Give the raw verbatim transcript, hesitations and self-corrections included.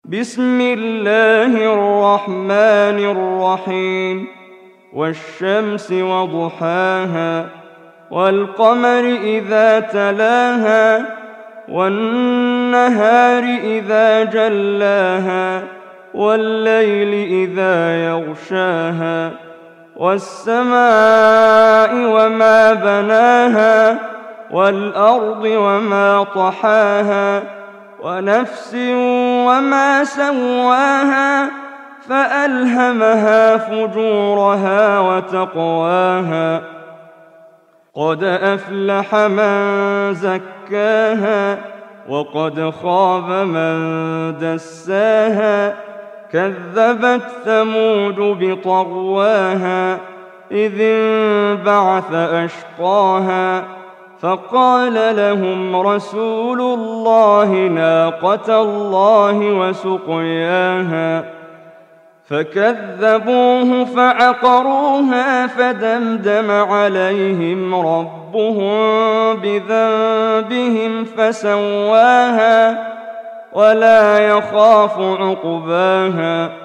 بسم الله الرحمن الرحيم والشمس وضحاها والقمر إذا تلاها والنهار إذا جلاها والليل إذا يغشاها والسماء وما بناها والأرض وما طحاها ونفس وما سواها فألهمها فجورها وتقواها قد أفلح من زكاها وقد خاب من دساها كذبت ثمود بطغواها إذ انبعث أشقاها فقال لهم رسول الله ناقة الله وسقياها فكذبوه فعقروها فدمدم عليهم ربهم بذنبهم فسواها ولا يخاف عقباها